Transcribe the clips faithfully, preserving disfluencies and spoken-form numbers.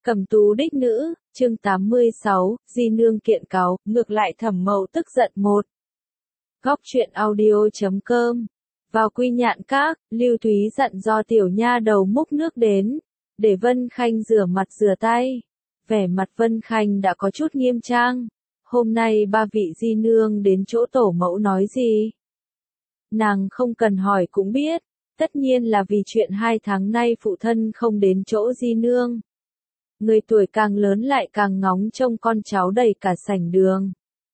Cẩm tú đích nữ, chương tám mươi sáu, Di Nương kiện cáo, ngược lại Thẩm Mậu tức giận một. Góc truyện audio chấm com. Vào Quy Nhạn Các, Lưu Thúy dặn do tiểu nha đầu múc nước đến, để Vân Khanh rửa mặt rửa tay. Vẻ mặt Vân Khanh đã có chút nghiêm trang. Hôm nay ba vị Di Nương đến chỗ tổ mẫu nói gì? Nàng không cần hỏi cũng biết, tất nhiên là vì chuyện hai tháng nay phụ thân không đến chỗ Di Nương. Người tuổi càng lớn lại càng ngóng trông con cháu đầy cả sảnh đường.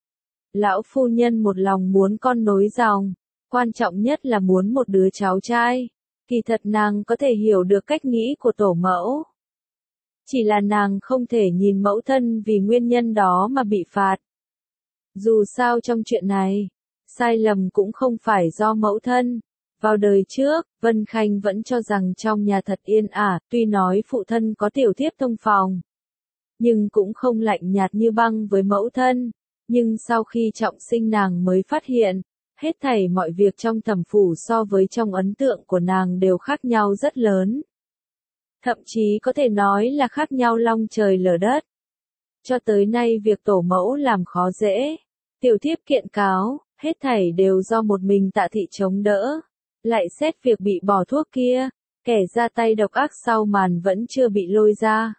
Lão phu nhân một lòng muốn con nối dòng, quan trọng nhất là muốn một đứa cháu trai. Kỳ thật nàng có thể hiểu được cách nghĩ của tổ mẫu. Chỉ là nàng không thể nhìn mẫu thân vì nguyên nhân đó mà bị phạt. Dù sao trong chuyện này, sai lầm cũng không phải do mẫu thân. Vào đời trước, Vân Khanh vẫn cho rằng trong nhà thật yên ả, tuy nói phụ thân có tiểu thiếp thông phòng, nhưng cũng không lạnh nhạt như băng với mẫu thân. Nhưng sau khi trọng sinh nàng mới phát hiện, hết thảy mọi việc trong thẩm phủ so với trong ấn tượng của nàng đều khác nhau rất lớn. Thậm chí có thể nói là khác nhau long trời lở đất. Cho tới nay việc tổ mẫu làm khó dễ, tiểu thiếp kiện cáo, hết thảy đều do một mình Tạ Thị chống đỡ. Lại xét việc bị bỏ thuốc kia, kẻ ra tay độc ác sau màn vẫn chưa bị lôi ra.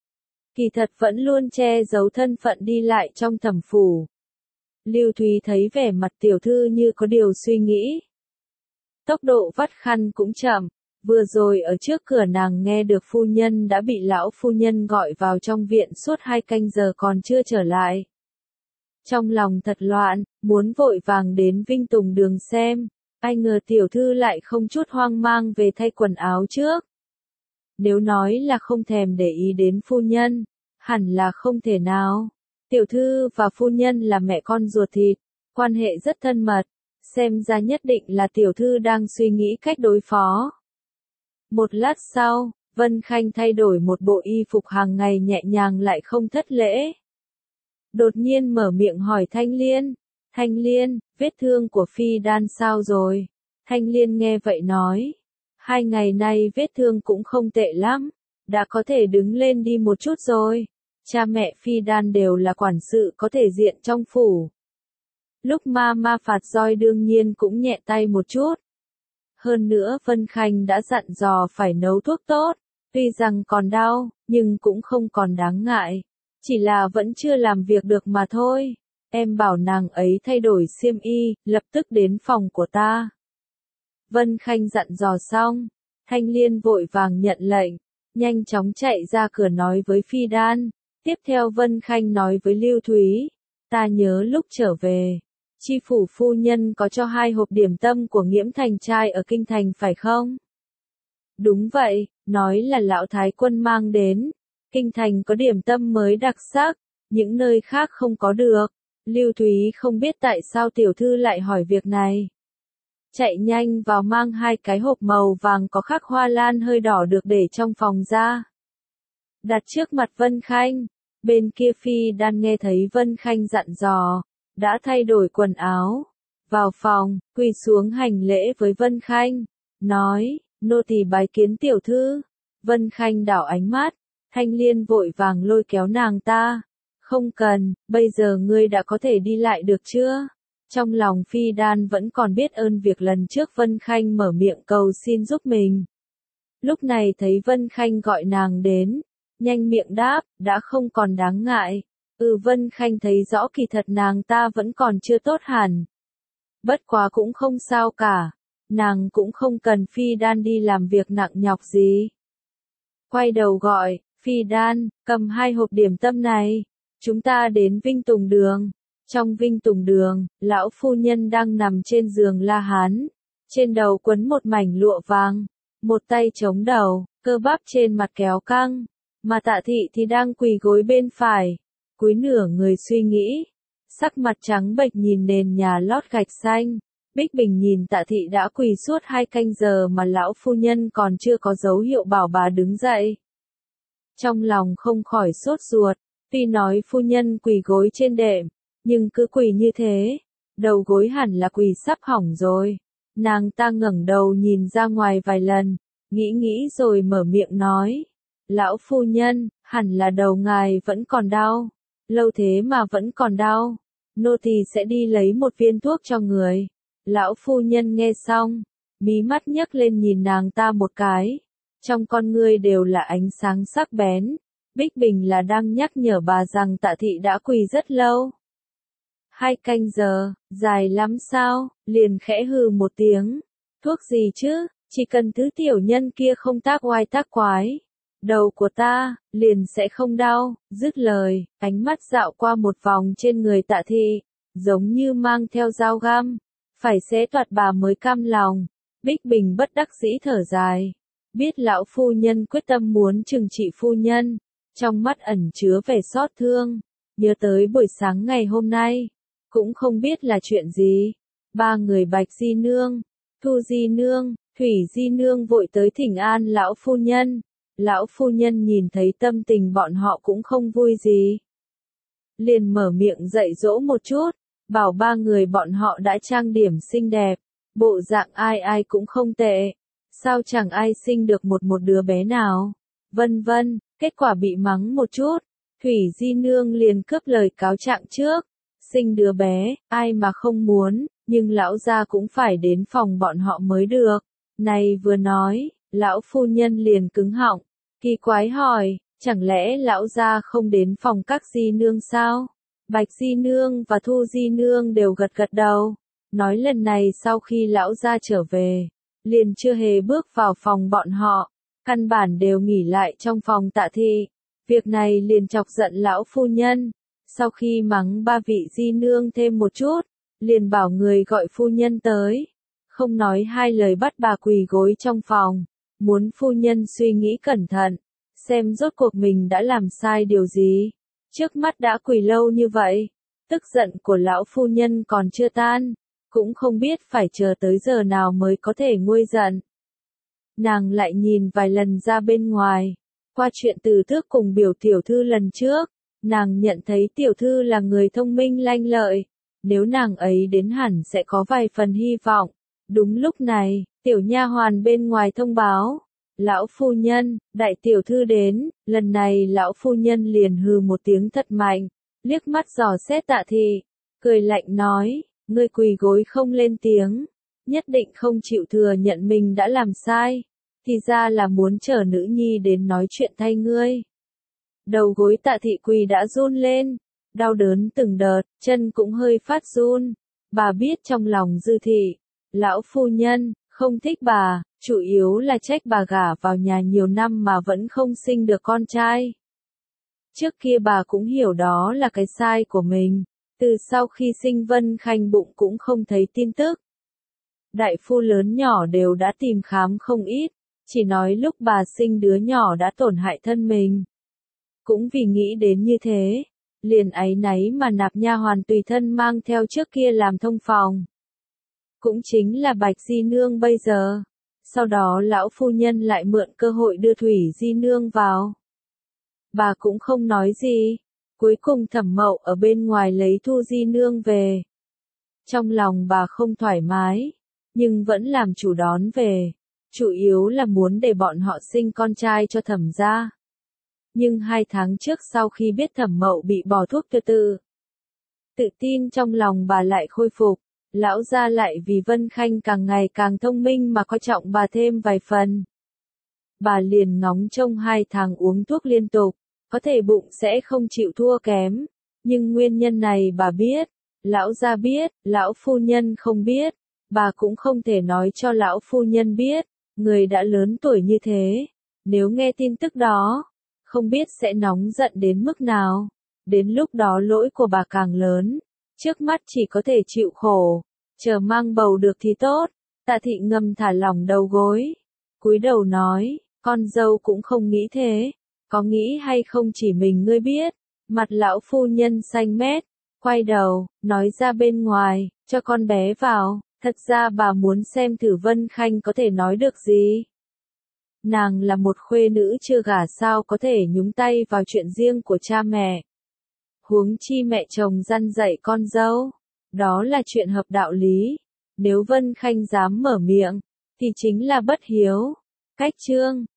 Kỳ thật vẫn luôn che giấu thân phận đi lại trong thẩm phủ. Lưu Thúy thấy vẻ mặt tiểu thư như có điều suy nghĩ. Tốc độ vắt khăn cũng chậm, vừa rồi ở trước cửa nàng nghe được phu nhân đã bị lão phu nhân gọi vào trong viện suốt hai canh giờ còn chưa trở lại. Trong lòng thật loạn, muốn vội vàng đến Vinh Tùng Đường xem. Ai ngờ tiểu thư lại không chút hoang mang về thay quần áo trước. Nếu nói là không thèm để ý đến phu nhân, hẳn là không thể nào. Tiểu thư và phu nhân là mẹ con ruột thịt, quan hệ rất thân mật, xem ra nhất định là tiểu thư đang suy nghĩ cách đối phó. Một lát sau, Vân Khanh thay đổi một bộ y phục hàng ngày nhẹ nhàng lại không thất lễ. Đột nhiên mở miệng hỏi Thanh Liên. Thanh Liên, vết thương của Phi Đan sao rồi? Thanh Liên nghe vậy nói. Hai ngày nay vết thương cũng không tệ lắm, đã có thể đứng lên đi một chút rồi. Cha mẹ Phi Đan đều là quản sự có thể diện trong phủ. Lúc ma ma phạt roi đương nhiên cũng nhẹ tay một chút. Hơn nữa Vân Khanh đã dặn dò phải nấu thuốc tốt, tuy rằng còn đau, nhưng cũng không còn đáng ngại. Chỉ là vẫn chưa làm việc được mà thôi. Em bảo nàng ấy thay đổi xiêm y, lập tức đến phòng của ta. Vân Khanh dặn dò xong, Thanh Liên vội vàng nhận lệnh, nhanh chóng chạy ra cửa nói với Phi Đan. Tiếp theo Vân Khanh nói với Lưu Thúy, ta nhớ lúc trở về, chi phủ phu nhân có cho hai hộp điểm tâm của Nghiễm Thành trai ở Kinh Thành phải không? Đúng vậy, nói là lão thái quân mang đến. Kinh Thành có điểm tâm mới đặc sắc, những nơi khác không có được. Lưu Thúy không biết tại sao tiểu thư lại hỏi việc này. Chạy nhanh vào mang hai cái hộp màu vàng có khắc hoa lan hơi đỏ được để trong phòng ra. Đặt trước mặt Vân Khanh, bên kia Phi Đan nghe thấy Vân Khanh dặn dò, đã thay đổi quần áo. Vào phòng, quỳ xuống hành lễ với Vân Khanh, nói, nô tỳ bái kiến tiểu thư. Vân Khanh đảo ánh mắt, Thanh Liên vội vàng lôi kéo nàng ta. Không cần, bây giờ ngươi đã có thể đi lại được chưa? Trong lòng Phi Đan vẫn còn biết ơn việc lần trước Vân Khanh mở miệng cầu xin giúp mình. Lúc này thấy Vân Khanh gọi nàng đến, nhanh miệng đáp, đã không còn đáng ngại. Ừ, Vân Khanh thấy rõ kỳ thật nàng ta vẫn còn chưa tốt hẳn. Bất quá cũng không sao cả, nàng cũng không cần Phi Đan đi làm việc nặng nhọc gì. Quay đầu gọi, Phi Đan, cầm hai hộp điểm tâm này. Chúng ta đến Vinh Tùng Đường. Trong Vinh Tùng Đường, lão phu nhân đang nằm trên giường La Hán. Trên đầu quấn một mảnh lụa vàng. Một tay chống đầu, cơ bắp trên mặt kéo căng. Mà Tạ Thị thì đang quỳ gối bên phải. Cúi nửa người suy nghĩ. Sắc mặt trắng bệch nhìn nền nhà lót gạch xanh. Bích Bình nhìn Tạ Thị đã quỳ suốt hai canh giờ mà lão phu nhân còn chưa có dấu hiệu bảo bà đứng dậy. Trong lòng không khỏi sốt ruột. Tuy nói phu nhân quỳ gối trên đệm, nhưng cứ quỳ như thế, đầu gối hẳn là quỳ sắp hỏng rồi. Nàng ta ngẩng đầu nhìn ra ngoài vài lần, nghĩ nghĩ rồi mở miệng nói, Lão phu nhân, hẳn là đầu ngài vẫn còn đau. Lâu thế mà vẫn còn đau. Nô tỳ sẽ đi lấy một viên thuốc cho người. Lão phu nhân nghe xong, mí mắt nhấc lên nhìn nàng ta một cái. Trong con ngươi đều là ánh sáng sắc bén. Bích Bình là đang nhắc nhở bà rằng Tạ Thị đã quỳ rất lâu. Hai canh giờ, dài lắm sao, liền khẽ hừ một tiếng. Thuốc gì chứ, chỉ cần thứ tiểu nhân kia không tác oai tác quái. Đầu của ta, liền sẽ không đau, dứt lời, ánh mắt dạo qua một vòng trên người Tạ Thị, giống như mang theo dao găm, phải xé toạc bà mới cam lòng. Bích Bình bất đắc dĩ thở dài, biết lão phu nhân quyết tâm muốn trừng trị phu nhân, trong mắt ẩn chứa vẻ xót thương, nhớ tới buổi sáng ngày hôm nay, cũng không biết là chuyện gì. Ba người Bạch Di Nương, Thu Di Nương, Thủy Di Nương vội tới thỉnh an lão phu nhân. Lão phu nhân nhìn thấy tâm tình bọn họ cũng không vui gì. Liền mở miệng dạy dỗ một chút, bảo ba người bọn họ đã trang điểm xinh đẹp, bộ dạng ai ai cũng không tệ. Sao chẳng ai sinh được một một đứa bé nào? Vân vân, kết quả bị mắng một chút. Thủy Di Nương liền cướp lời cáo trạng trước. Sinh đứa bé, ai mà không muốn, nhưng lão gia cũng phải đến phòng bọn họ mới được. Này vừa nói, lão phu nhân liền cứng họng. Kỳ quái hỏi, chẳng lẽ lão gia không đến phòng các Di Nương sao? Bạch Di Nương và Thu Di Nương đều gật gật đầu. Nói lần này sau khi lão gia trở về, liền chưa hề bước vào phòng bọn họ, căn bản đều nghỉ lại trong phòng Tạ Thị. Việc này liền chọc giận lão phu nhân. Sau khi mắng ba vị Di Nương thêm một chút, liền bảo người gọi phu nhân tới. Không nói hai lời bắt bà quỳ gối trong phòng. Muốn phu nhân suy nghĩ cẩn thận, xem rốt cuộc mình đã làm sai điều gì. Trước mắt đã quỳ lâu như vậy, tức giận của lão phu nhân còn chưa tan, cũng không biết phải chờ tới giờ nào mới có thể nguôi giận. Nàng lại nhìn vài lần ra bên ngoài, qua chuyện Từ Tước cùng biểu tiểu thư lần trước, nàng nhận thấy tiểu thư là người thông minh lanh lợi, nếu nàng ấy đến hẳn sẽ có vài phần hy vọng. Đúng lúc này, tiểu nha hoàn bên ngoài thông báo, lão phu nhân, đại tiểu thư đến. Lần này lão phu nhân liền hừ một tiếng thật mạnh, liếc mắt dò xét Tạ Thị, cười lạnh nói, ngươi quỳ gối không lên tiếng, nhất định không chịu thừa nhận mình đã làm sai, thì ra là muốn chờ nữ nhi đến nói chuyện thay ngươi. Đầu gối Tạ Thị quỳ đã run lên, đau đớn từng đợt, chân cũng hơi phát run. Bà biết trong lòng Dư Thị, lão phu nhân không thích bà, chủ yếu là trách bà gả vào nhà nhiều năm mà vẫn không sinh được con trai. Trước kia bà cũng hiểu đó là cái sai của mình, từ sau khi sinh Vân Khanh bụng cũng không thấy tin tức. Đại phu lớn nhỏ đều đã tìm khám không ít, chỉ nói lúc bà sinh đứa nhỏ đã tổn hại thân mình. Cũng vì nghĩ đến như thế, liền áy náy mà nạp nha hoàn tùy thân mang theo trước kia làm thông phòng. Cũng chính là Bạch Di Nương bây giờ. Sau đó lão phu nhân lại mượn cơ hội đưa Thủy Di Nương vào. Bà cũng không nói gì. Cuối cùng Thẩm Mậu ở bên ngoài lấy Thu Di Nương về. Trong lòng bà không thoải mái, nhưng vẫn làm chủ đón về. Chủ yếu là muốn để bọn họ sinh con trai cho Thẩm gia. Nhưng hai tháng trước sau khi biết Thẩm Mậu bị bỏ thuốc tự tử, tự tin trong lòng bà lại khôi phục. Lão gia lại vì Vân Khanh càng ngày càng thông minh mà coi trọng bà thêm vài phần. Bà liền ngóng trông hai tháng uống thuốc liên tục, có thể bụng sẽ không chịu thua kém. Nhưng nguyên nhân này bà biết, lão gia biết, lão phu nhân không biết. Bà cũng không thể nói cho lão phu nhân biết, người đã lớn tuổi như thế. Nếu nghe tin tức đó, không biết sẽ nóng giận đến mức nào. Đến lúc đó lỗi của bà càng lớn. Trước mắt chỉ có thể chịu khổ, chờ mang bầu được thì tốt. Tạ Thị ngầm thả lỏng đầu gối, cúi đầu nói, con dâu cũng không nghĩ thế, có nghĩ hay không chỉ mình ngươi biết. Mặt lão phu nhân xanh mét, quay đầu, nói ra bên ngoài, cho con bé vào. Thật ra bà muốn xem thử Vân Khanh có thể nói được gì. Nàng là một khuê nữ chưa gả sao có thể nhúng tay vào chuyện riêng của cha mẹ. Huống chi mẹ chồng răn dạy con dâu, đó là chuyện hợp đạo lý. Nếu Vân Khanh dám mở miệng, thì chính là bất hiếu. Cách chương